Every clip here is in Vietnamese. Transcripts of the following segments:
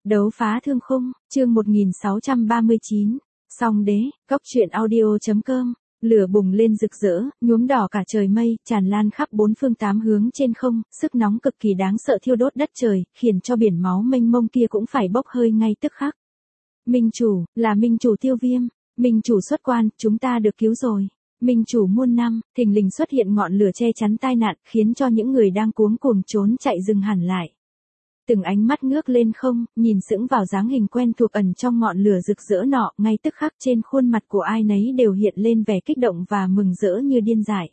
Đấu phá thương khung, chương 1639. Song đế, góc truyện audio.com. Lửa bùng lên rực rỡ, nhuốm đỏ cả trời mây, tràn lan khắp bốn phương tám hướng trên không, sức nóng cực kỳ đáng sợ thiêu đốt đất trời, khiến cho biển máu mênh mông kia cũng phải bốc hơi ngay tức khắc. Minh chủ, là minh chủ Tiêu Viêm. Minh chủ xuất quan, chúng ta được cứu rồi. Minh chủ muôn năm, thình lình xuất hiện ngọn lửa che chắn tai nạn, khiến cho những người đang cuống cuồng trốn chạy dừng hẳn lại. Từng ánh mắt ngước lên không, nhìn sững vào dáng hình quen thuộc ẩn trong ngọn lửa rực rỡ nọ, ngay tức khắc trên khuôn mặt của ai nấy đều hiện lên vẻ kích động và mừng rỡ như điên dại.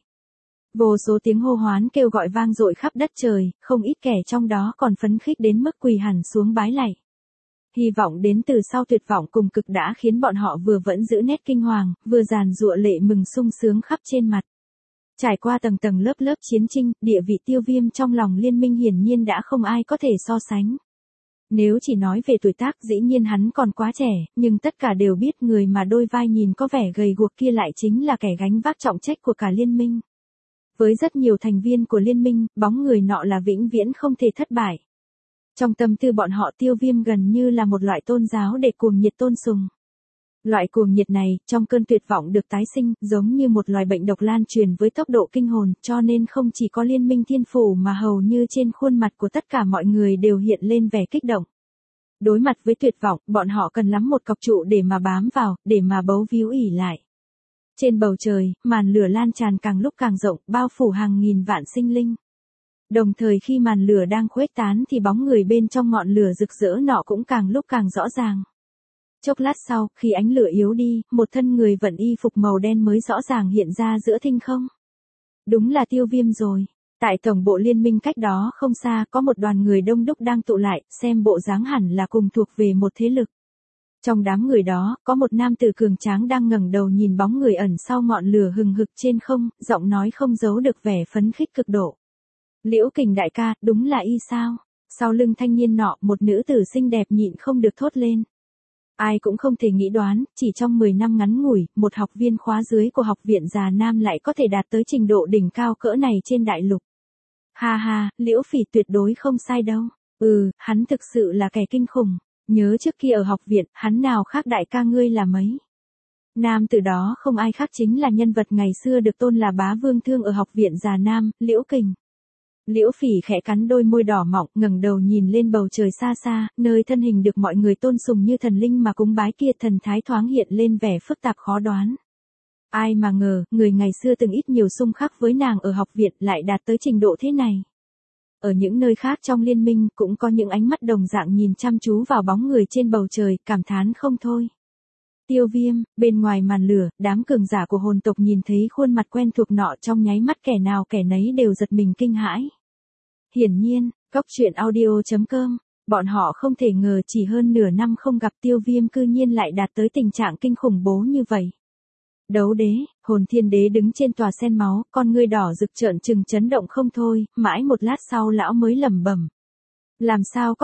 Vô số tiếng hô hoán kêu gọi vang dội khắp đất trời, không ít kẻ trong đó còn phấn khích đến mức quỳ hẳn xuống bái lạy. Hy vọng đến từ sau tuyệt vọng cùng cực đã khiến bọn họ vừa vẫn giữ nét kinh hoàng, vừa giàn giụa lệ mừng sung sướng khắp trên mặt. Trải qua tầng tầng lớp lớp chiến tranh, địa vị Tiêu Viêm trong lòng liên minh hiển nhiên đã không ai có thể so sánh. Nếu chỉ nói về tuổi tác dĩ nhiên hắn còn quá trẻ, nhưng tất cả đều biết người mà đôi vai nhìn có vẻ gầy guộc kia lại chính là kẻ gánh vác trọng trách của cả liên minh. Với rất nhiều thành viên của liên minh, bóng người nọ là vĩnh viễn không thể thất bại. Trong tâm tư bọn họ Tiêu Viêm gần như là một loại tôn giáo để cuồng nhiệt tôn sùng. Loại cuồng nhiệt này, trong cơn tuyệt vọng được tái sinh, giống như một loài bệnh độc lan truyền với tốc độ kinh hồn, cho nên không chỉ có liên minh thiên phủ mà hầu như trên khuôn mặt của tất cả mọi người đều hiện lên vẻ kích động. Đối mặt với tuyệt vọng, bọn họ cần lắm một cọc trụ để mà bám vào, để mà bấu víu ỉ lại. Trên bầu trời, màn lửa lan tràn càng lúc càng rộng, bao phủ hàng nghìn vạn sinh linh. Đồng thời khi màn lửa đang khuếch tán thì bóng người bên trong ngọn lửa rực rỡ nọ cũng càng lúc càng rõ ràng. Chốc lát sau, khi ánh lửa yếu đi, một thân người vận y phục màu đen mới rõ ràng hiện ra giữa thinh không. Đúng là Tiêu Viêm rồi. Tại tổng bộ liên minh cách đó không xa có một đoàn người đông đúc đang tụ lại, xem bộ dáng hẳn là cùng thuộc về một thế lực. Trong đám người đó, có một nam tử cường tráng đang ngẩng đầu nhìn bóng người ẩn sau ngọn lửa hừng hực trên không, giọng nói không giấu được vẻ phấn khích cực độ. Liễu Kình đại ca, đúng là y sao? Sau lưng thanh niên nọ, một nữ tử xinh đẹp nhịn không được thốt lên. Ai cũng không thể nghĩ đoán, chỉ trong 10 năm ngắn ngủi, một học viên khóa dưới của học viện Già Nam lại có thể đạt tới trình độ đỉnh cao cỡ này trên đại lục. Ha ha, Liễu Phỉ tuyệt đối không sai đâu. Hắn thực sự là kẻ kinh khủng. Nhớ trước kia ở học viện, hắn nào khác đại ca ngươi là mấy. Nam từ đó không ai khác chính là nhân vật ngày xưa được tôn là bá vương thương ở học viện Già Nam, Liễu Kình. Liễu Phỉ khẽ cắn đôi môi đỏ mọng, ngẩng đầu nhìn lên bầu trời xa xa, nơi thân hình được mọi người tôn sùng như thần linh mà cúng bái kia, thần thái thoáng hiện lên vẻ phức tạp khó đoán. Ai mà ngờ, người ngày xưa từng ít nhiều xung khắc với nàng ở học viện lại đạt tới trình độ thế này. Ở những nơi khác trong liên minh cũng có những ánh mắt đồng dạng nhìn chăm chú vào bóng người trên bầu trời, cảm thán không thôi. Tiêu Viêm, bên ngoài màn lửa, đám cường giả của hồn tộc nhìn thấy khuôn mặt quen thuộc nọ trong nháy mắt kẻ nào kẻ nấy đều giật mình kinh hãi. Hiển nhiên, góc truyện audio.com, bọn họ không thể ngờ chỉ hơn nửa năm không gặp Tiêu Viêm cư nhiên lại đạt tới tình trạng kinh khủng bố như vậy. Đấu đế, hồn thiên đế đứng trên tòa sen máu, con ngươi đỏ rực trợn trừng chấn động không thôi, mãi một lát sau lão mới lẩm bẩm. Làm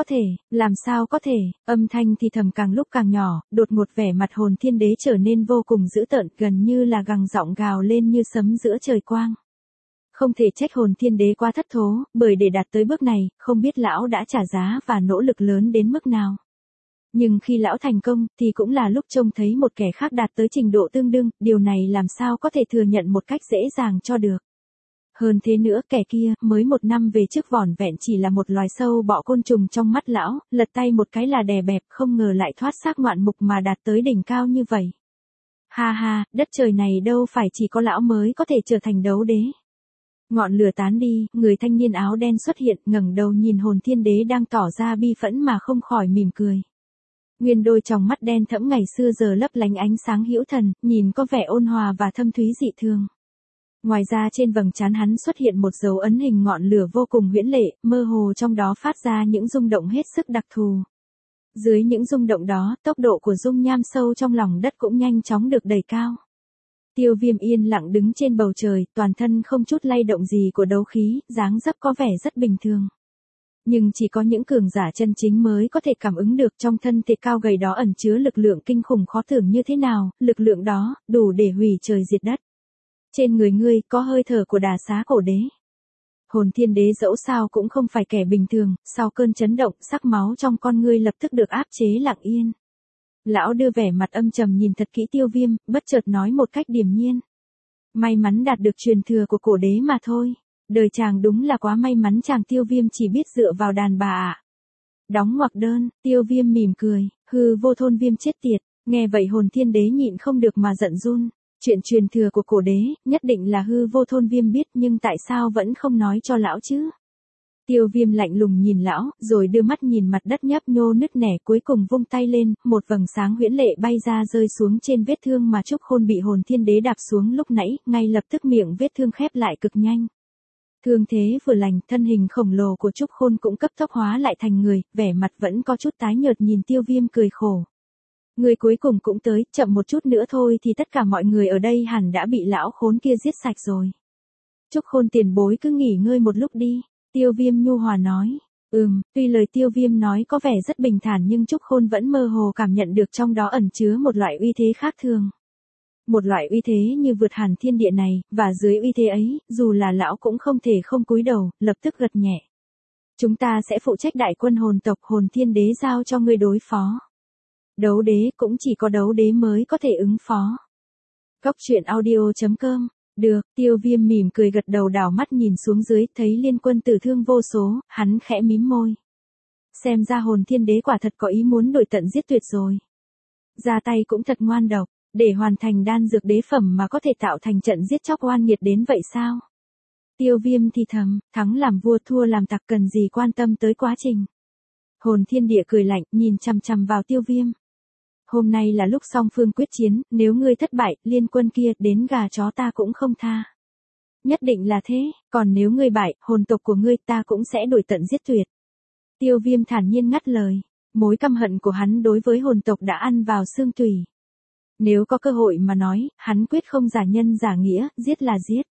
sao có thể, âm thanh thì thầm càng lúc càng nhỏ, đột ngột vẻ mặt hồn thiên đế trở nên vô cùng dữ tợn, gần như là gằn giọng gào lên như sấm giữa trời quang. Không thể trách hồn thiên đế quá thất thố, bởi để đạt tới bước này, không biết lão đã trả giá và nỗ lực lớn đến mức nào. Nhưng khi lão thành công, thì cũng là lúc trông thấy một kẻ khác đạt tới trình độ tương đương, điều này làm sao có thể thừa nhận một cách dễ dàng cho được. Hơn thế nữa, kẻ kia, mới một năm về trước vỏn vẹn chỉ là một loài sâu bọ côn trùng trong mắt lão, lật tay một cái là đè bẹp, không ngờ lại thoát xác ngoạn mục mà đạt tới đỉnh cao như vậy. Ha ha, đất trời này đâu phải chỉ có lão mới có thể trở thành đấu đế. Ngọn lửa tán đi, người thanh niên áo đen xuất hiện, ngẩng đầu nhìn hồn thiên đế đang tỏ ra bi phẫn mà không khỏi mỉm cười. Nguyên đôi tròng mắt đen thẫm ngày xưa giờ lấp lánh ánh sáng hữu thần, nhìn có vẻ ôn hòa và thâm thúy dị thường. Ngoài ra trên vầng trán hắn xuất hiện một dấu ấn hình ngọn lửa vô cùng huyễn lệ, mơ hồ trong đó phát ra những rung động hết sức đặc thù. Dưới những rung động đó, tốc độ của dung nham sâu trong lòng đất cũng nhanh chóng được đẩy cao. Tiêu Viêm yên lặng đứng trên bầu trời, toàn thân không chút lay động gì của đấu khí, dáng dấp có vẻ rất bình thường. Nhưng chỉ có những cường giả chân chính mới có thể cảm ứng được trong thân thể cao gầy đó ẩn chứa lực lượng kinh khủng khó tưởng như thế nào, lực lượng đó, đủ để hủy trời diệt đất. Trên người ngươi có hơi thở của Đà Xá cổ đế. Hồn thiên đế dẫu sao cũng không phải kẻ bình thường, sau cơn chấn động, sắc máu trong con ngươi lập tức được áp chế lặng yên. Lão đưa vẻ mặt âm trầm nhìn thật kỹ Tiêu Viêm, bất chợt nói một cách điềm nhiên. May mắn đạt được truyền thừa của cổ đế mà thôi. Đời chàng đúng là quá may mắn, chàng Tiêu Viêm chỉ biết dựa vào đàn bà ạ. Đóng ngoặc đơn, Tiêu Viêm mỉm cười, hư vô thôn viêm chết tiệt. Nghe vậy hồn thiên đế nhịn không được mà giận run. Chuyện truyền thừa của cổ đế, nhất định là hư vô thôn viêm biết, nhưng tại sao vẫn không nói cho lão chứ? Tiêu Viêm lạnh lùng nhìn lão, rồi đưa mắt nhìn mặt đất nhấp nhô nứt nẻ, cuối cùng vung tay lên, một vầng sáng huyễn lệ bay ra rơi xuống trên vết thương mà Trúc Khôn bị hồn thiên đế đạp xuống lúc nãy, ngay lập tức miệng vết thương khép lại cực nhanh. Thương thế vừa lành, thân hình khổng lồ của Trúc Khôn cũng cấp tốc hóa lại thành người, vẻ mặt vẫn có chút tái nhợt nhìn Tiêu Viêm cười khổ. Người cuối cùng cũng tới, chậm một chút nữa thôi thì tất cả mọi người ở đây hẳn đã bị lão khốn kia giết sạch rồi. Trúc Khôn tiền bối cứ nghỉ ngơi một lúc đi, Tiêu Viêm nhu hòa nói. Tuy lời Tiêu Viêm nói có vẻ rất bình thản nhưng Trúc Khôn vẫn mơ hồ cảm nhận được trong đó ẩn chứa một loại uy thế khác thường. Một loại uy thế như vượt hẳn thiên địa này, và dưới uy thế ấy, dù là lão cũng không thể không cúi đầu, lập tức gật nhẹ. Chúng ta sẽ phụ trách đại quân hồn tộc, hồn thiên đế giao cho ngươi đối phó. Đấu đế cũng chỉ có đấu đế mới có thể ứng phó. Góc truyện audio.com. Được, Tiêu Viêm mỉm cười gật đầu, đảo mắt nhìn xuống dưới, thấy liên quân tử thương vô số, hắn khẽ mím môi. Xem ra hồn thiên đế quả thật có ý muốn đuổi tận giết tuyệt rồi. Ra tay cũng thật ngoan độc, để hoàn thành đan dược đế phẩm mà có thể tạo thành trận giết chóc oan nghiệt đến vậy sao? Tiêu Viêm thì thầm, thắng làm vua thua làm tặc, cần gì quan tâm tới quá trình. Hồn thiên địa cười lạnh, nhìn chằm chằm vào Tiêu Viêm. Hôm nay là lúc song phương quyết chiến, nếu ngươi thất bại, liên quân kia đến gà chó ta cũng không tha. Nhất định là thế, còn nếu ngươi bại, hồn tộc của ngươi ta cũng sẽ đuổi tận giết tuyệt. Tiêu Viêm thản nhiên ngắt lời, mối căm hận của hắn đối với hồn tộc đã ăn vào xương tủy. Nếu có cơ hội mà nói, hắn quyết không giả nhân giả nghĩa, giết là giết.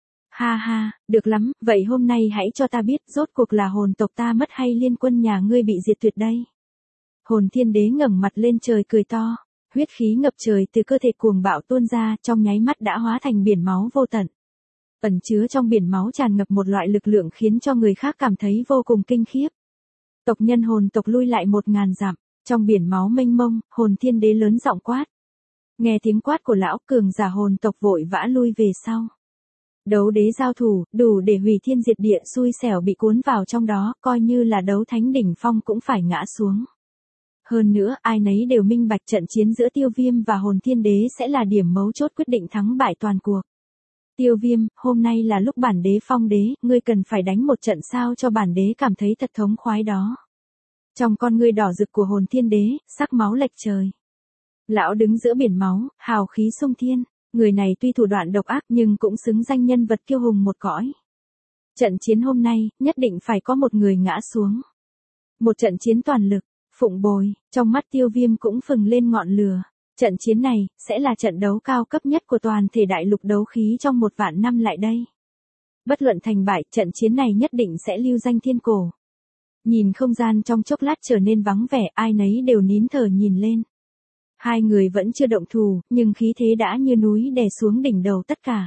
Ha ha, được lắm, vậy hôm nay hãy cho ta biết rốt cuộc là hồn tộc ta mất hay liên quân nhà ngươi bị diệt tuyệt đây. Hồn thiên đế ngẩng mặt lên trời cười to, huyết khí ngập trời từ cơ thể cuồng bạo tuôn ra, trong nháy mắt đã hóa thành biển máu vô tận. Ẩn chứa trong biển máu tràn ngập một loại lực lượng khiến cho người khác cảm thấy vô cùng kinh khiếp. Tộc nhân hồn tộc lui lại 1000 dặm, trong biển máu mênh mông, hồn thiên đế lớn giọng quát. Nghe tiếng quát của lão, cường giả hồn tộc vội vã lui về sau. Đấu đế giao thủ, đủ để hủy thiên diệt địa, xui xẻo bị cuốn vào trong đó, coi như là đấu thánh đỉnh phong cũng phải ngã xuống. Hơn nữa, ai nấy đều minh bạch trận chiến giữa Tiêu Viêm và hồn thiên đế sẽ là điểm mấu chốt quyết định thắng bại toàn cuộc. Tiêu Viêm, hôm nay là lúc bản đế phong đế, ngươi cần phải đánh một trận sao cho bản đế cảm thấy thật thống khoái đó. Trong con ngươi đỏ rực của hồn thiên đế, sắc máu lệch trời. Lão đứng giữa biển máu, hào khí sung thiên, người này tuy thủ đoạn độc ác nhưng cũng xứng danh nhân vật kiêu hùng một cõi. Trận chiến hôm nay, nhất định phải có một người ngã xuống. Một trận chiến toàn lực. Phụng bồi, trong mắt Tiêu Viêm cũng phừng lên ngọn lửa. Trận chiến này, sẽ là trận đấu cao cấp nhất của toàn thể đại lục đấu khí trong 1.000 năm lại đây. Bất luận thành bại, trận chiến này nhất định sẽ lưu danh thiên cổ. Nhìn không gian trong chốc lát trở nên vắng vẻ, ai nấy đều nín thở nhìn lên. Hai người vẫn chưa động thủ, nhưng khí thế đã như núi đè xuống đỉnh đầu tất cả.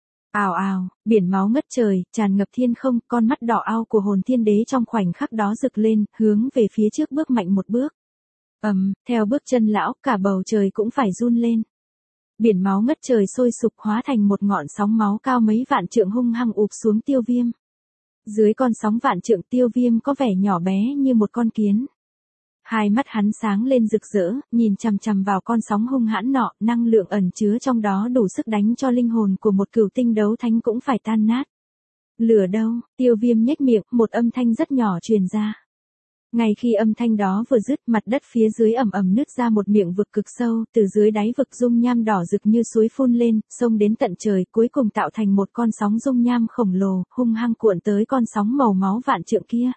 Ào ào, biển máu ngất trời, tràn ngập thiên không, con mắt đỏ ao của hồn thiên đế trong khoảnh khắc đó rực lên, hướng về phía trước bước mạnh một bước. Theo bước chân lão, cả bầu trời cũng phải run lên. Biển máu ngất trời sôi sục hóa thành một ngọn sóng máu cao mấy vạn trượng hung hăng ụp xuống Tiêu Viêm. Dưới con sóng vạn trượng Tiêu Viêm có vẻ nhỏ bé như một con kiến. Hai mắt hắn sáng lên rực rỡ, nhìn chằm chằm vào con sóng hung hãn nọ, năng lượng ẩn chứa trong đó đủ sức đánh cho linh hồn của một cửu tinh đấu thánh cũng phải tan nát. Lửa đâu? Tiêu Viêm nhếch miệng, một âm thanh rất nhỏ truyền ra. Ngay khi âm thanh đó vừa dứt, mặt đất phía dưới ầm ầm nứt ra một miệng vực cực sâu, từ dưới đáy vực dung nham đỏ rực như suối phun lên, xông đến tận trời, cuối cùng tạo thành một con sóng dung nham khổng lồ, hung hăng cuộn tới con sóng màu máu vạn trượng kia.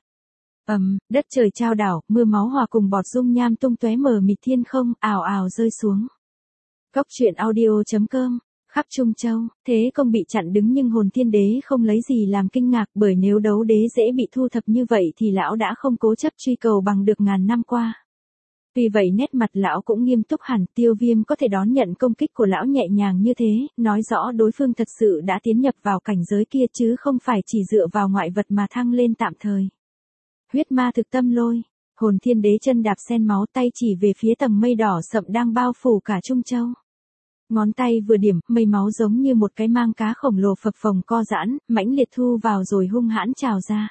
Đất trời chao đảo, mưa máu hòa cùng bọt dung nham tung tóe mờ mịt thiên không, ào ào rơi xuống. Góc truyện audio.com. Khắp Trung Châu, thế công bị chặn đứng nhưng hồn thiên đế không lấy gì làm kinh ngạc, bởi nếu đấu đế dễ bị thu thập như vậy thì lão đã không cố chấp truy cầu bằng được ngàn năm qua. Vì vậy nét mặt lão cũng nghiêm túc hẳn, Tiêu Viêm có thể đón nhận công kích của lão nhẹ nhàng như thế, nói rõ đối phương thật sự đã tiến nhập vào cảnh giới kia chứ không phải chỉ dựa vào ngoại vật mà thăng lên tạm thời. Huyết ma thực tâm lôi, Hồn Thiên Đế chân đạp sen máu, tay chỉ về phía tầng mây đỏ sậm đang bao phủ cả Trung Châu. Ngón tay vừa điểm, mây máu giống như một cái mang cá khổng lồ phập phồng co giãn, mãnh liệt thu vào rồi hung hãn trào ra.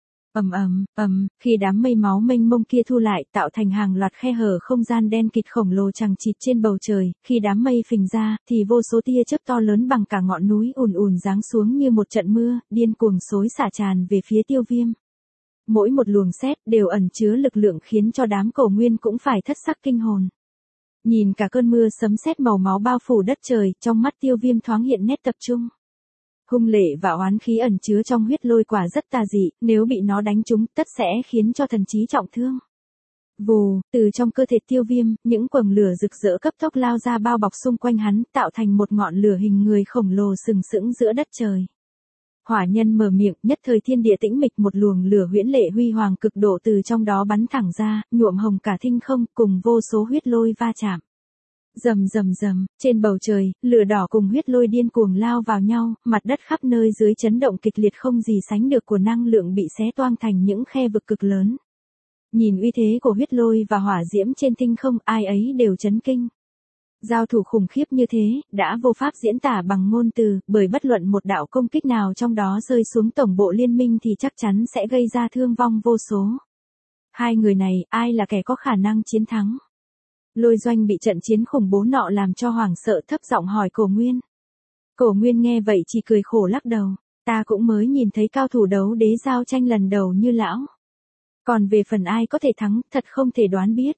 Khi đám mây máu mênh mông kia thu lại, tạo thành hàng loạt khe hở không gian đen kịt khổng lồ chằng chịt trên bầu trời, khi đám mây phình ra, thì vô số tia chớp to lớn bằng cả ngọn núi ùn ùn giáng xuống như một trận mưa, điên cuồng xối xả tràn về phía Tiêu Viêm. Mỗi một luồng sét đều ẩn chứa lực lượng khiến cho đám cổ nguyên cũng phải thất sắc kinh hồn. Nhìn cả cơn mưa sấm sét màu máu bao phủ đất trời, trong mắt Tiêu Viêm thoáng hiện nét tập trung. Hung lệ và oán khí ẩn chứa trong huyết lôi quả rất tà dị, nếu bị nó đánh trúng tất sẽ khiến cho thần trí trọng thương. Vù, từ trong cơ thể Tiêu Viêm, những quầng lửa rực rỡ cấp tốc lao ra bao bọc xung quanh hắn, tạo thành một ngọn lửa hình người khổng lồ sừng sững giữa đất trời. Hỏa nhân mở miệng, nhất thời thiên địa tĩnh mịch, một luồng lửa huyễn lệ huy hoàng cực độ từ trong đó bắn thẳng ra, nhuộm hồng cả thinh không, cùng vô số huyết lôi va chạm. Rầm rầm rầm, trên bầu trời, lửa đỏ cùng huyết lôi điên cuồng lao vào nhau, mặt đất khắp nơi dưới chấn động kịch liệt không gì sánh được của năng lượng bị xé toang thành những khe vực cực lớn. Nhìn uy thế của huyết lôi và hỏa diễm trên tinh không, ai ấy đều chấn kinh. Giao thủ khủng khiếp như thế, đã vô pháp diễn tả bằng ngôn từ, bởi bất luận một đạo công kích nào trong đó rơi xuống tổng bộ liên minh thì chắc chắn sẽ gây ra thương vong vô số. Hai người này, ai là kẻ có khả năng chiến thắng? Lôi Doanh bị trận chiến khủng bố nọ làm cho hoảng sợ, thấp giọng hỏi Cổ Nguyên. Cổ Nguyên nghe vậy chỉ cười khổ lắc đầu, ta cũng mới nhìn thấy cao thủ đấu đế giao tranh lần đầu như lão. Còn về phần ai có thể thắng, thật không thể đoán biết.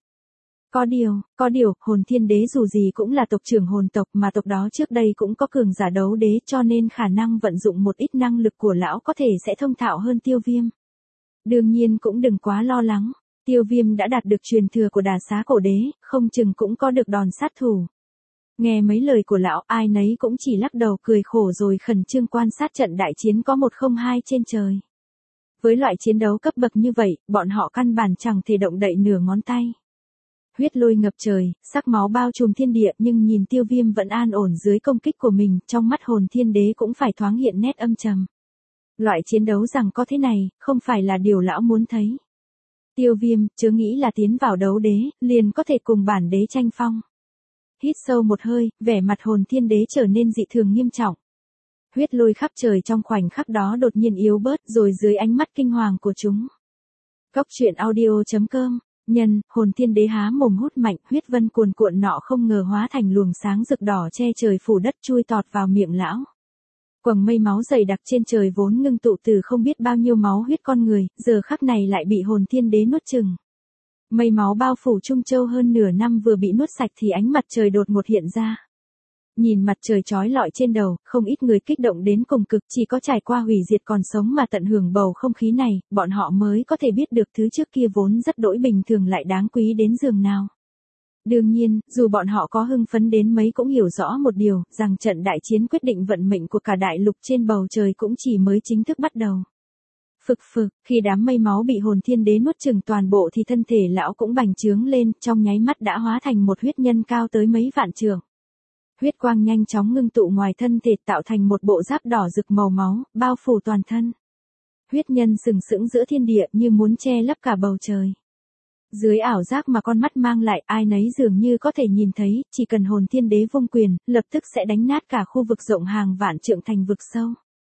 Có điều, Hồn Thiên Đế dù gì cũng là tộc trưởng hồn tộc, mà tộc đó trước đây cũng có cường giả đấu đế, cho nên khả năng vận dụng một ít năng lực của lão có thể sẽ thông thạo hơn Tiêu Viêm. Đương nhiên cũng đừng quá lo lắng. Tiêu Viêm đã đạt được truyền thừa của Đà Xá Cổ Đế, không chừng cũng có được đòn sát thủ. Nghe mấy lời của lão, ai nấy cũng chỉ lắc đầu cười khổ rồi khẩn trương quan sát trận đại chiến có 102 trên trời. Với loại chiến đấu cấp bậc như vậy, bọn họ căn bản chẳng thể động đậy nửa ngón tay. Huyết lôi ngập trời, sắc máu bao trùm thiên địa, nhưng nhìn Tiêu Viêm vẫn an ổn dưới công kích của mình, trong mắt Hồn Thiên Đế cũng phải thoáng hiện nét âm trầm. Loại chiến đấu rằng có thế này, không phải là điều lão muốn thấy. Tiêu Viêm, chớ nghĩ là tiến vào đấu đế, liền có thể cùng bản đế tranh phong. Hít sâu một hơi, vẻ mặt Hồn Thiên Đế trở nên dị thường nghiêm trọng. Huyết lôi khắp trời trong khoảnh khắc đó đột nhiên yếu bớt rồi dưới ánh mắt kinh hoàng của chúng. Góc truyện audio.com, nhân, Hồn Thiên Đế há mồm hút mạnh, huyết vân cuồn cuộn nọ không ngờ hóa thành luồng sáng rực đỏ che trời phủ đất chui tọt vào miệng lão. Quầng mây máu dày đặc trên trời vốn ngưng tụ từ không biết bao nhiêu máu huyết con người, giờ khắc này lại bị Hồn Thiên Đế nuốt chửng. Mây máu bao phủ Trung Châu hơn nửa năm vừa bị nuốt sạch thì ánh mặt trời đột ngột hiện ra. Nhìn mặt trời chói lọi trên đầu, không ít người kích động đến cùng cực, chỉ có trải qua hủy diệt còn sống mà tận hưởng bầu không khí này, bọn họ mới có thể biết được thứ trước kia vốn rất đỗi bình thường lại đáng quý đến giường nào. Đương nhiên, dù bọn họ có hưng phấn đến mấy cũng hiểu rõ một điều, rằng trận đại chiến quyết định vận mệnh của cả đại lục trên bầu trời cũng chỉ mới chính thức bắt đầu. Phực, khi đám mây máu bị Hồn Thiên Đế nuốt chửng toàn bộ thì thân thể lão cũng bành trướng lên, trong nháy mắt đã hóa thành một huyết nhân cao tới mấy vạn trượng. Huyết quang nhanh chóng ngưng tụ ngoài thân thể tạo thành một bộ giáp đỏ rực màu máu, bao phủ toàn thân. Huyết nhân sừng sững giữa thiên địa như muốn che lấp cả bầu trời. Dưới ảo giác mà con mắt mang lại, ai nấy dường như có thể nhìn thấy, chỉ cần Hồn Thiên Đế vung quyền, lập tức sẽ đánh nát cả khu vực rộng hàng vạn trượng thành vực sâu.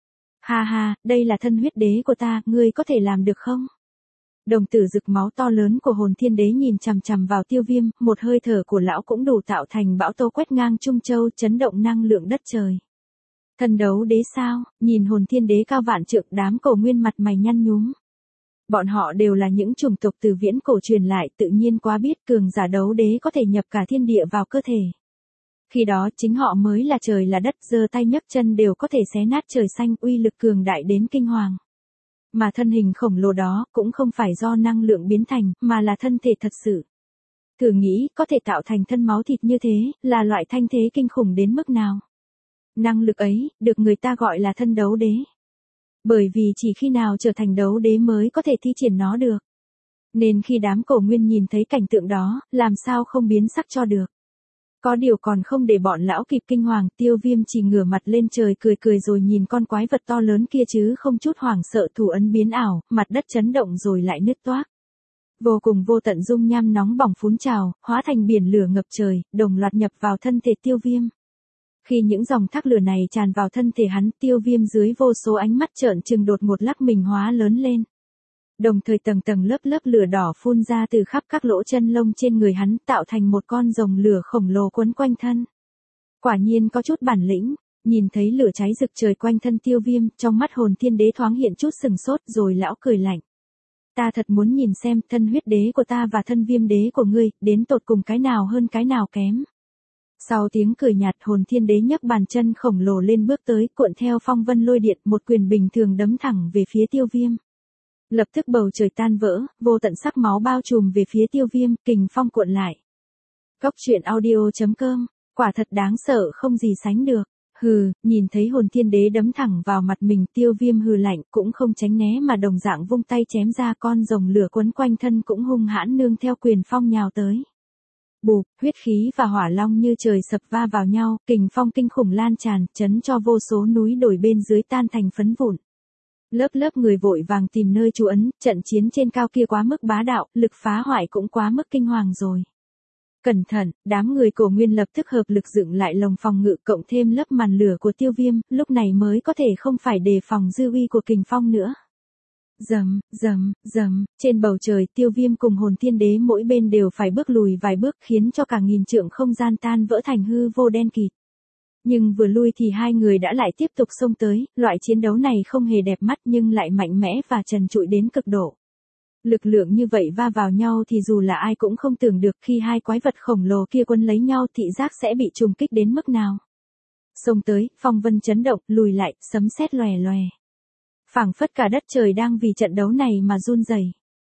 Ha ha, đây là thân huyết đế của ta, ngươi có thể làm được không? Đồng tử rực máu to lớn của Hồn Thiên Đế nhìn chằm chằm vào Tiêu Viêm, một hơi thở của lão cũng đủ tạo thành bão tố quét ngang Trung Châu, chấn động năng lượng đất trời. Thần đấu đế sao? Nhìn Hồn Thiên Đế cao vạn trượng, đám cổ nguyên mặt mày nhăn nhúm. Bọn họ đều là những chủng tộc từ viễn cổ truyền lại, tự nhiên quá biết cường giả đấu đế có thể nhập cả thiên địa vào cơ thể. Khi đó chính họ mới là trời là đất, giơ tay nhấc chân đều có thể xé nát trời xanh, uy lực cường đại đến kinh hoàng. Mà thân hình khổng lồ đó cũng không phải do năng lượng biến thành, mà là thân thể thật sự. Thử nghĩ, có thể tạo thành thân máu thịt như thế, là loại thanh thế kinh khủng đến mức nào. Năng lực ấy, được người ta gọi là thân đấu đế. Bởi vì chỉ khi nào trở thành đấu đế mới có thể thi triển nó được. Nên khi đám cổ nguyên nhìn thấy cảnh tượng đó, làm sao không biến sắc cho được. Có điều còn không để bọn lão kịp kinh hoàng, Tiêu Viêm chỉ ngửa mặt lên trời cười cười rồi nhìn con quái vật to lớn kia chứ không chút hoảng sợ, thủ ấn biến ảo, mặt đất chấn động rồi lại nứt toác. Vô cùng vô tận dung nham nóng bỏng phún trào, hóa thành biển lửa ngập trời, đồng loạt nhập vào thân thể Tiêu Viêm. Khi những dòng thác lửa này tràn vào thân thể hắn, Tiêu Viêm dưới vô số ánh mắt trợn trừng đột ngột lắc mình hóa lớn lên. Đồng thời tầng tầng lớp lớp lửa đỏ phun ra từ khắp các lỗ chân lông trên người hắn, tạo thành một con rồng lửa khổng lồ quấn quanh thân. Quả nhiên có chút bản lĩnh, nhìn thấy lửa cháy rực trời quanh thân Tiêu Viêm, trong mắt Hồn Thiên Đế thoáng hiện chút sừng sốt, rồi lão cười lạnh. Ta thật muốn nhìn xem thân huyết đế của ta và thân viêm đế của ngươi, đến tột cùng cái nào hơn cái nào kém. Sau tiếng cười nhạt, Hồn Thiên Đế nhấc bàn chân khổng lồ lên bước tới, cuộn theo phong vân lôi điện, một quyền bình thường đấm thẳng về phía Tiêu Viêm. Lập tức bầu trời tan vỡ, vô tận sắc máu bao trùm về phía Tiêu Viêm, kình phong cuộn lại. Cốc truyện audio.com, quả thật đáng sợ không gì sánh được. Hừ, nhìn thấy Hồn Thiên Đế đấm thẳng vào mặt mình, Tiêu Viêm hừ lạnh, cũng không tránh né mà đồng dạng vung tay chém ra, con rồng lửa quấn quanh thân cũng hung hãn nương theo quyền phong nhào tới. Bụp, huyết khí và hỏa long như trời sập va vào nhau, kình phong kinh khủng lan tràn, chấn cho vô số núi đồi bên dưới tan thành phấn vụn. Lớp lớp người vội vàng tìm nơi trú ẩn, trận chiến trên cao kia quá mức bá đạo, lực phá hoại cũng quá mức kinh hoàng rồi. Cẩn thận, đám người cổ nguyên lập tức hợp lực dựng lại lồng phòng ngự, cộng thêm lớp màn lửa của Tiêu Viêm, lúc này mới có thể không phải đề phòng dư uy của kình phong nữa. Rầm, rầm, rầm, trên bầu trời Tiêu Viêm cùng Hồn Thiên Đế mỗi bên đều phải bước lùi vài bước, khiến cho cả nghìn trượng không gian tan vỡ thành hư vô đen kịt. Nhưng vừa lui thì hai người đã lại tiếp tục xông tới, loại chiến đấu này không hề đẹp mắt nhưng lại mạnh mẽ và trần trụi đến cực độ. Lực lượng như vậy va vào nhau thì dù là ai cũng không tưởng được khi hai quái vật khổng lồ kia quấn lấy nhau thị giác sẽ bị trùng kích đến mức nào. Xông tới, phong vân chấn động, lùi lại, sấm sét lòe lòe. Phảng phất cả đất trời đang vì trận đấu này mà run rẩy.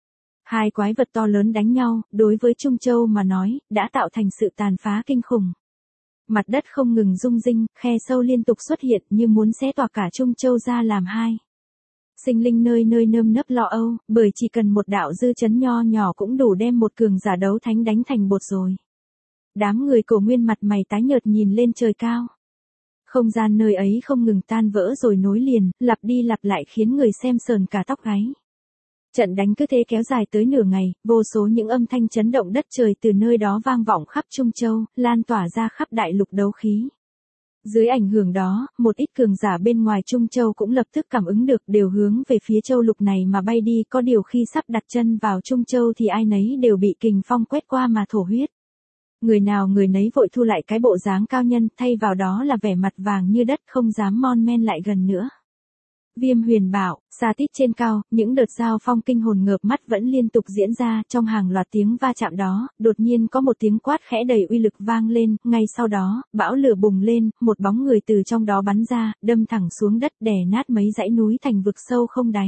Hai quái vật to lớn đánh nhau, đối với Trung Châu mà nói, đã tạo thành sự tàn phá kinh khủng. Mặt đất không ngừng rung rinh, khe sâu liên tục xuất hiện như muốn xé toạc cả Trung Châu ra làm hai. Sinh linh nơi nơi nơm nớp lo âu, bởi chỉ cần một đạo dư chấn nho nhỏ cũng đủ đem một cường giả đấu thánh đánh thành bột rồi. Đám người cổ nguyên mặt mày tái nhợt nhìn lên trời cao. Không gian nơi ấy không ngừng tan vỡ rồi nối liền, lặp đi lặp lại khiến người xem sờn cả tóc gáy. Trận đánh cứ thế kéo dài tới nửa ngày, vô số những âm thanh chấn động đất trời từ nơi đó vang vọng khắp Trung Châu, lan tỏa ra khắp đại lục đấu khí. Dưới ảnh hưởng đó, một ít cường giả bên ngoài Trung Châu cũng lập tức cảm ứng được, đều hướng về phía châu lục này mà bay đi, có điều khi sắp đặt chân vào Trung Châu thì ai nấy đều bị kình phong quét qua mà thổ huyết. Người nào người nấy vội thu lại cái bộ dáng cao nhân, thay vào đó là vẻ mặt vàng như đất, không dám mon men lại gần nữa. Viêm huyền bảo, xa tít trên cao, những đợt giao phong kinh hồn ngợp mắt vẫn liên tục diễn ra, trong hàng loạt tiếng va chạm đó, đột nhiên có một tiếng quát khẽ đầy uy lực vang lên, ngay sau đó, bão lửa bùng lên, một bóng người từ trong đó bắn ra, đâm thẳng xuống đất đè nát mấy dãy núi thành vực sâu không đáy.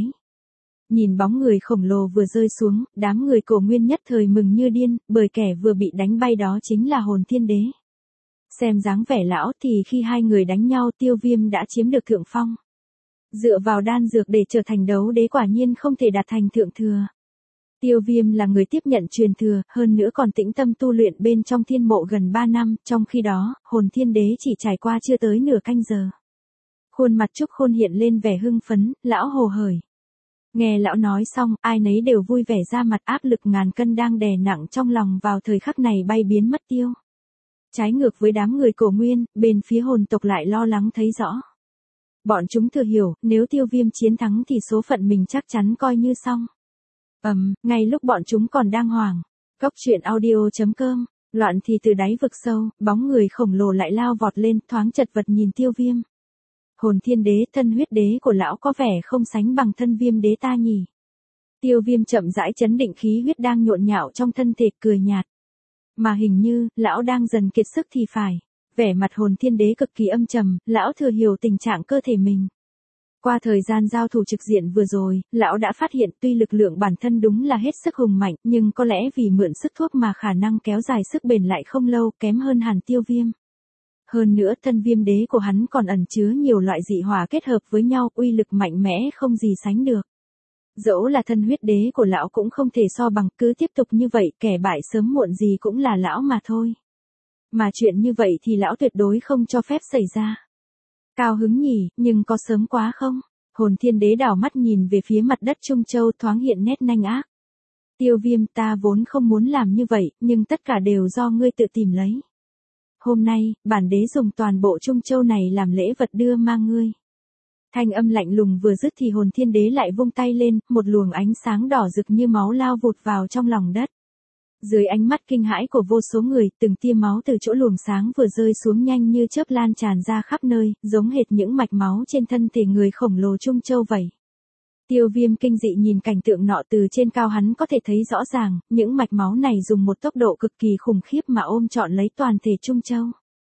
Nhìn bóng người khổng lồ vừa rơi xuống, đám người cổ nguyên nhất thời mừng như điên, bởi kẻ vừa bị đánh bay đó chính là Hồn Thiên Đế. Xem dáng vẻ lão thì khi hai người đánh nhau Tiêu Viêm đã chiếm được thượng phong. Dựa vào đan dược để trở thành đấu đế quả nhiên không thể đạt thành thượng thừa. Tiêu Viêm là người tiếp nhận truyền thừa, hơn nữa còn tĩnh tâm tu luyện bên trong thiên mộ gần 3 năm, trong khi đó, Hồn Thiên Đế chỉ trải qua chưa tới nửa canh giờ. Khuôn mặt Trúc Khôn hiện lên vẻ hưng phấn, lão hồ hởi. Nghe lão nói xong, ai nấy đều vui vẻ ra mặt, áp lực ngàn cân đang đè nặng trong lòng vào thời khắc này bay biến mất tiêu. Trái ngược với đám người cổ nguyên, bên phía hồn tộc lại lo lắng thấy rõ. Bọn chúng thừa hiểu, nếu Tiêu Viêm chiến thắng thì số phận mình chắc chắn coi như xong. Ngay lúc bọn chúng còn đang hoảng. Cốc truyện audio.com, loạn thì từ đáy vực sâu, bóng người khổng lồ lại lao vọt lên, thoáng chật vật nhìn Tiêu Viêm. Hồn Thiên Đế, thân huyết đế của lão có vẻ không sánh bằng thân Viêm đế ta nhỉ. Tiêu Viêm chậm rãi chấn định khí huyết đang nhộn nhạo trong thân thể, cười nhạt. Mà hình như, lão đang dần kiệt sức thì phải. Vẻ mặt Hồn Thiên Đế cực kỳ âm trầm, lão thừa hiểu tình trạng cơ thể mình. Qua thời gian giao thủ trực diện vừa rồi, lão đã phát hiện tuy lực lượng bản thân đúng là hết sức hùng mạnh, nhưng có lẽ vì mượn sức thuốc mà khả năng kéo dài sức bền lại không lâu, kém hơn hẳn Tiêu Viêm. Hơn nữa thân Viêm đế của hắn còn ẩn chứa nhiều loại dị hỏa kết hợp với nhau, uy lực mạnh mẽ không gì sánh được. Dẫu là thân huyết đế của lão cũng không thể so bằng, cứ tiếp tục như vậy kẻ bại sớm muộn gì cũng là lão mà thôi. Mà chuyện như vậy thì lão tuyệt đối không cho phép xảy ra. Cao hứng nhỉ, nhưng có sớm quá không? Hồn thiên đế đảo mắt nhìn về phía mặt đất Trung Châu thoáng hiện nét nanh ác. Tiêu Viêm, ta vốn không muốn làm như vậy, nhưng tất cả đều do ngươi tự tìm lấy. Hôm nay, bản đế dùng toàn bộ Trung Châu này làm lễ vật đưa mang ngươi. Thanh âm lạnh lùng vừa dứt thì hồn thiên đế lại vung tay lên, một luồng ánh sáng đỏ rực như máu lao vụt vào trong lòng đất. Dưới ánh mắt kinh hãi của vô số người, từng tia máu từ chỗ luồng sáng vừa rơi xuống nhanh như chớp lan tràn ra khắp nơi, giống hệt những mạch máu trên thân thể người khổng lồ Trung Châu vậy. Tiêu Viêm kinh dị nhìn cảnh tượng nọ từ trên cao, hắn có thể thấy rõ ràng, những mạch máu này dùng một tốc độ cực kỳ khủng khiếp mà ôm trọn lấy toàn thể Trung Châu.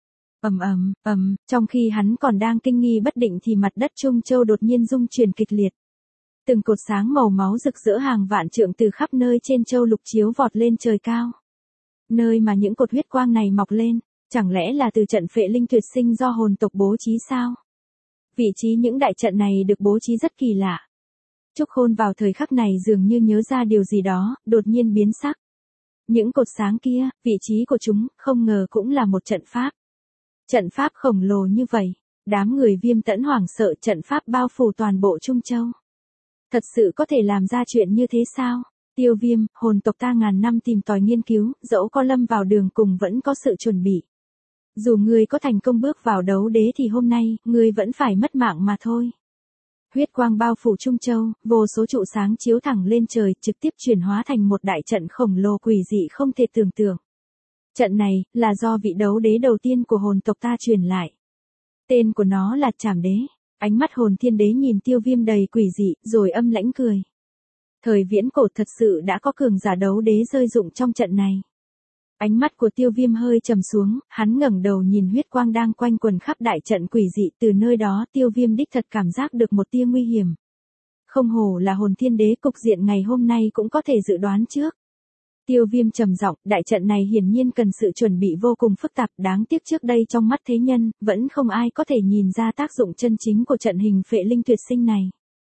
Trong khi hắn còn đang kinh nghi bất định thì mặt đất Trung Châu đột nhiên rung chuyển kịch liệt. Từng cột sáng màu máu rực rỡ hàng vạn trượng từ khắp nơi trên châu lục chiếu vọt lên trời cao. Nơi mà những cột huyết quang này mọc lên, chẳng lẽ là từ trận phệ linh tuyệt sinh do hồn tộc bố trí sao? Vị trí những đại trận này được bố trí rất kỳ lạ. Trúc Khôn vào thời khắc này dường như nhớ ra điều gì đó, đột nhiên biến sắc. Những cột sáng kia, vị trí của chúng, không ngờ cũng là một trận pháp. Trận pháp khổng lồ như vậy, đám người Viêm Tẫn hoảng sợ, trận pháp bao phủ toàn bộ Trung Châu. Thật sự có thể làm ra chuyện như thế sao? Tiêu Viêm, hồn tộc ta ngàn năm tìm tòi nghiên cứu, dẫu có lâm vào đường cùng vẫn có sự chuẩn bị. Dù ngươi có thành công bước vào đấu đế thì hôm nay, ngươi vẫn phải mất mạng mà thôi. Huyết quang bao phủ Trung Châu, vô số trụ sáng chiếu thẳng lên trời, trực tiếp chuyển hóa thành một đại trận khổng lồ quỷ dị không thể tưởng tượng. Trận này, là do vị đấu đế đầu tiên của hồn tộc ta truyền lại. Tên của nó là Trảm Đế. Ánh mắt hồn thiên đế nhìn Tiêu Viêm đầy quỷ dị, rồi âm lãnh cười. Thời viễn cổ thật sự đã có cường giả đấu đế rơi dụng trong trận này. Ánh mắt của Tiêu Viêm hơi trầm xuống, hắn ngẩng đầu nhìn huyết quang đang quanh quần khắp đại trận quỷ dị, từ nơi đó Tiêu Viêm đích thật cảm giác được một tia nguy hiểm. Không hổ là hồn thiên đế, cục diện ngày hôm nay cũng có thể dự đoán trước. Tiêu Viêm trầm giọng, đại trận này hiển nhiên cần sự chuẩn bị vô cùng phức tạp, đáng tiếc trước đây trong mắt thế nhân, vẫn không ai có thể nhìn ra tác dụng chân chính của trận hình phệ linh tuyệt sinh này.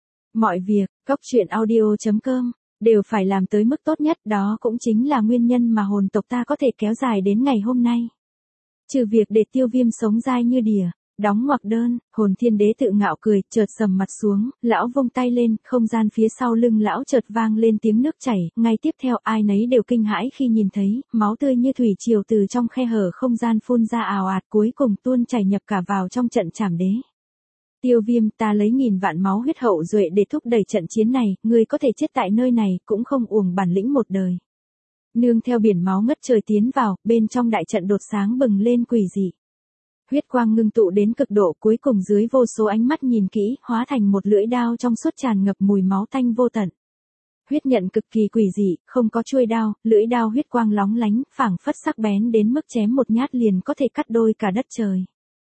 Mọi việc, goctruyện.audio.com, đều phải làm tới mức tốt nhất, đó cũng chính là nguyên nhân mà hồn tộc ta có thể kéo dài đến ngày hôm nay. Trừ việc để Tiêu Viêm sống dai như đỉa, đóng ngoặc đơn, hồn thiên đế tự ngạo cười, chợt sầm mặt xuống, lão vung tay lên, không gian phía sau lưng lão chợt vang lên tiếng nước chảy, ngay tiếp theo ai nấy đều kinh hãi khi nhìn thấy, máu tươi như thủy triều từ trong khe hở không gian phun ra ào ạt, cuối cùng tuôn chảy nhập cả vào trong trận Trảm Đế. Tiêu Viêm, ta lấy 1000 vạn máu huyết hậu duệ để thúc đẩy trận chiến này, ngươi có thể chết tại nơi này, cũng không uổng bản lĩnh một đời. Nương theo biển máu ngất trời tiến vào, bên trong đại trận đột sáng bừng lên quỷ dị. Huyết quang ngưng tụ đến cực độ, cuối cùng dưới vô số ánh mắt nhìn kỹ, hóa thành một lưỡi đao trong suốt tràn ngập mùi máu tanh vô tận. Huyết nhận cực kỳ quỷ dị, không có chuôi đao, lưỡi đao huyết quang lóng lánh, phảng phất sắc bén đến mức chém một nhát liền có thể cắt đôi cả đất trời.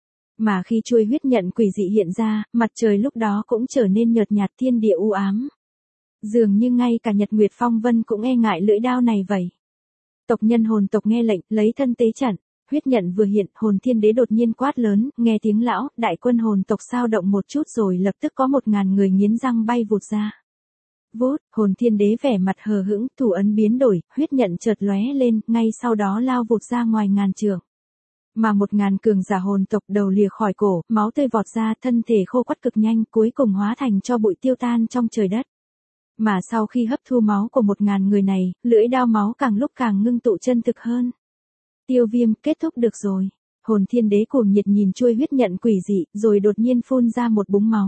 Mà khi chuôi huyết nhận quỷ dị hiện ra, mặt trời lúc đó cũng trở nên nhợt nhạt, thiên địa u ám. Dường như ngay cả Nhật Nguyệt Phong Vân cũng e ngại lưỡi đao này vậy. Tộc nhân hồn tộc nghe lệnh, lấy thân tế trận. Huyết nhận vừa hiện, hồn thiên đế đột nhiên quát lớn, nghe tiếng lão, đại quân hồn tộc sao động một chút rồi lập tức có 1000 người nghiến răng bay vụt ra. Vút, hồn thiên đế vẻ mặt hờ hững, thủ ấn biến đổi, huyết nhận chợt lóe lên, ngay sau đó lao vụt ra ngoài ngàn trượng. Mà 1000 cường giả hồn tộc đầu lìa khỏi cổ, máu tươi vọt ra, thân thể khô quắt cực nhanh, cuối cùng hóa thành tro bụi tiêu tan trong trời đất. Mà sau khi hấp thu máu của 1000 người này, lưỡi đao máu càng lúc càng ngưng tụ chân thực hơn. Tiêu Viêm, kết thúc được rồi. Hồn thiên đế cuồng nhiệt nhìn chuôi huyết nhận quỷ dị, rồi đột nhiên phun ra một búng máu.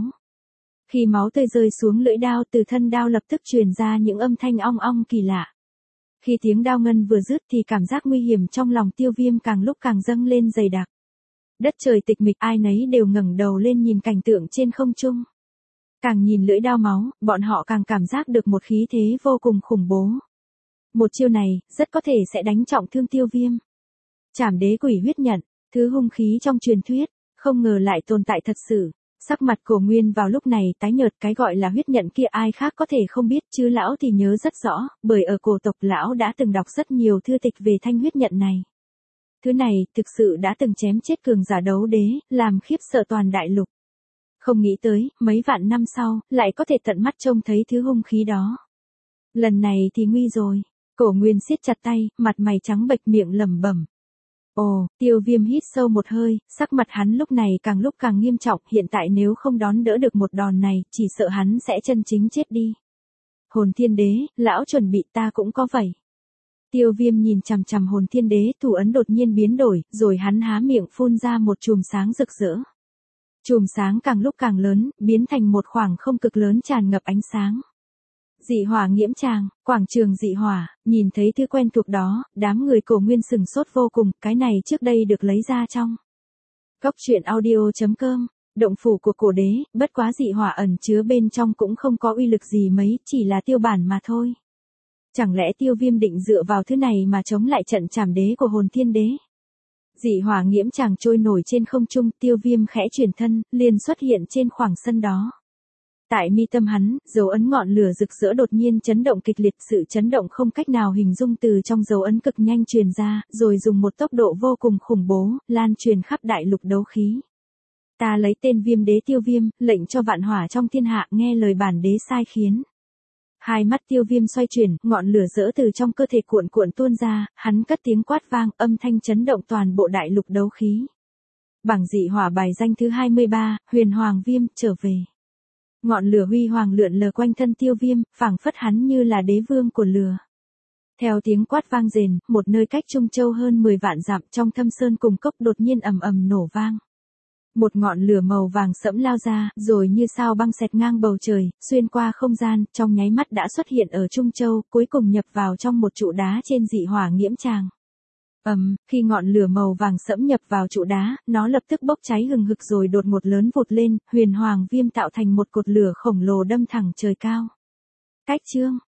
Khi máu tươi rơi xuống lưỡi đao, từ thân đao lập tức truyền ra những âm thanh ong ong kỳ lạ. Khi tiếng đao ngân vừa dứt thì cảm giác nguy hiểm trong lòng Tiêu Viêm càng lúc càng dâng lên dày đặc. Đất trời tịch mịch, ai nấy đều ngẩng đầu lên nhìn cảnh tượng trên không trung. Càng nhìn lưỡi đao máu, bọn họ càng cảm giác được một khí thế vô cùng khủng bố. Một chiêu này, rất có thể sẽ đánh trọng thương Tiêu Viêm. Trảm Đế quỷ huyết nhận, thứ hung khí trong truyền thuyết, không ngờ lại tồn tại thật sự. Sắc mặt Cổ Nguyên vào lúc này tái nhợt, cái gọi là huyết nhận kia ai khác có thể không biết, chứ lão thì nhớ rất rõ, bởi ở cổ tộc lão đã từng đọc rất nhiều thư tịch về thanh huyết nhận này. Thứ này thực sự đã từng chém chết cường giả đấu đế, làm khiếp sợ toàn đại lục. Không nghĩ tới, mấy vạn năm sau, lại có thể tận mắt trông thấy thứ hung khí đó. Lần này thì nguy rồi. Cổ Nguyên siết chặt tay, mặt mày trắng bệch miệng lẩm bẩm. Ồ, Tiêu Viêm hít sâu một hơi, sắc mặt hắn lúc càng nghiêm trọng, hiện tại nếu không đón đỡ được một đòn này, chỉ sợ hắn sẽ chân chính chết đi. Hồn Thiên Đế, lão chuẩn bị ta cũng có vậy. Tiêu Viêm nhìn chằm chằm Hồn Thiên Đế, thủ ấn đột nhiên biến đổi, rồi hắn há miệng phun ra một chùm sáng rực rỡ. Chùm sáng càng lúc càng lớn, biến thành một khoảng không cực lớn tràn ngập ánh sáng. Dị hỏa nghiễm tràng, quảng trường dị hỏa, nhìn thấy thứ quen thuộc đó, đám người Cổ Nguyên sừng sốt vô cùng, cái này trước đây được lấy ra trong Cốc truyện audio.com, động phủ của cổ đế, bất quá dị hỏa ẩn chứa bên trong cũng không có uy lực gì mấy, chỉ là tiêu bản mà thôi. Chẳng lẽ Tiêu Viêm định dựa vào thứ này mà chống lại trận trảm đế của Hồn Thiên Đế? Dị hỏa nghiễm tràng trôi nổi trên không trung, Tiêu Viêm khẽ chuyển thân, liền xuất hiện trên khoảng sân đó. Tại mi tâm hắn, dấu ấn ngọn lửa rực rỡ đột nhiên chấn động kịch liệt, sự chấn động không cách nào hình dung từ trong dấu ấn cực nhanh truyền ra, rồi dùng một tốc độ vô cùng khủng bố, lan truyền khắp đại lục đấu khí. Ta lấy tên Viêm Đế Tiêu Viêm, lệnh cho vạn hỏa trong thiên hạ nghe lời bản đế sai khiến. Hai mắt Tiêu Viêm xoay chuyển, ngọn lửa rỡ từ trong cơ thể cuộn cuộn tuôn ra, hắn cất tiếng quát vang, âm thanh chấn động toàn bộ đại lục đấu khí. Bảng dị hỏa bài danh thứ 23, Huyền Hoàng Viêm, trở về. Ngọn lửa huy hoàng lượn lờ quanh thân Tiêu Viêm, phảng phất hắn như là đế vương của lửa. Theo tiếng quát vang rền, một nơi cách Trung Châu hơn 10 vạn dặm trong thâm sơn cùng cốc đột nhiên ầm ầm nổ vang. Một ngọn lửa màu vàng sẫm lao ra, rồi như sao băng xẹt ngang bầu trời, xuyên qua không gian, trong nháy mắt đã xuất hiện ở Trung Châu, cuối cùng nhập vào trong một trụ đá trên dị hỏa nghiễm tràng. Khi ngọn lửa màu vàng sẫm nhập vào trụ đá, nó lập tức bốc cháy hừng hực rồi đột ngột lớn vụt lên, Huyền Hoàng Viêm tạo thành một cột lửa khổng lồ đâm thẳng trời cao. Cách chương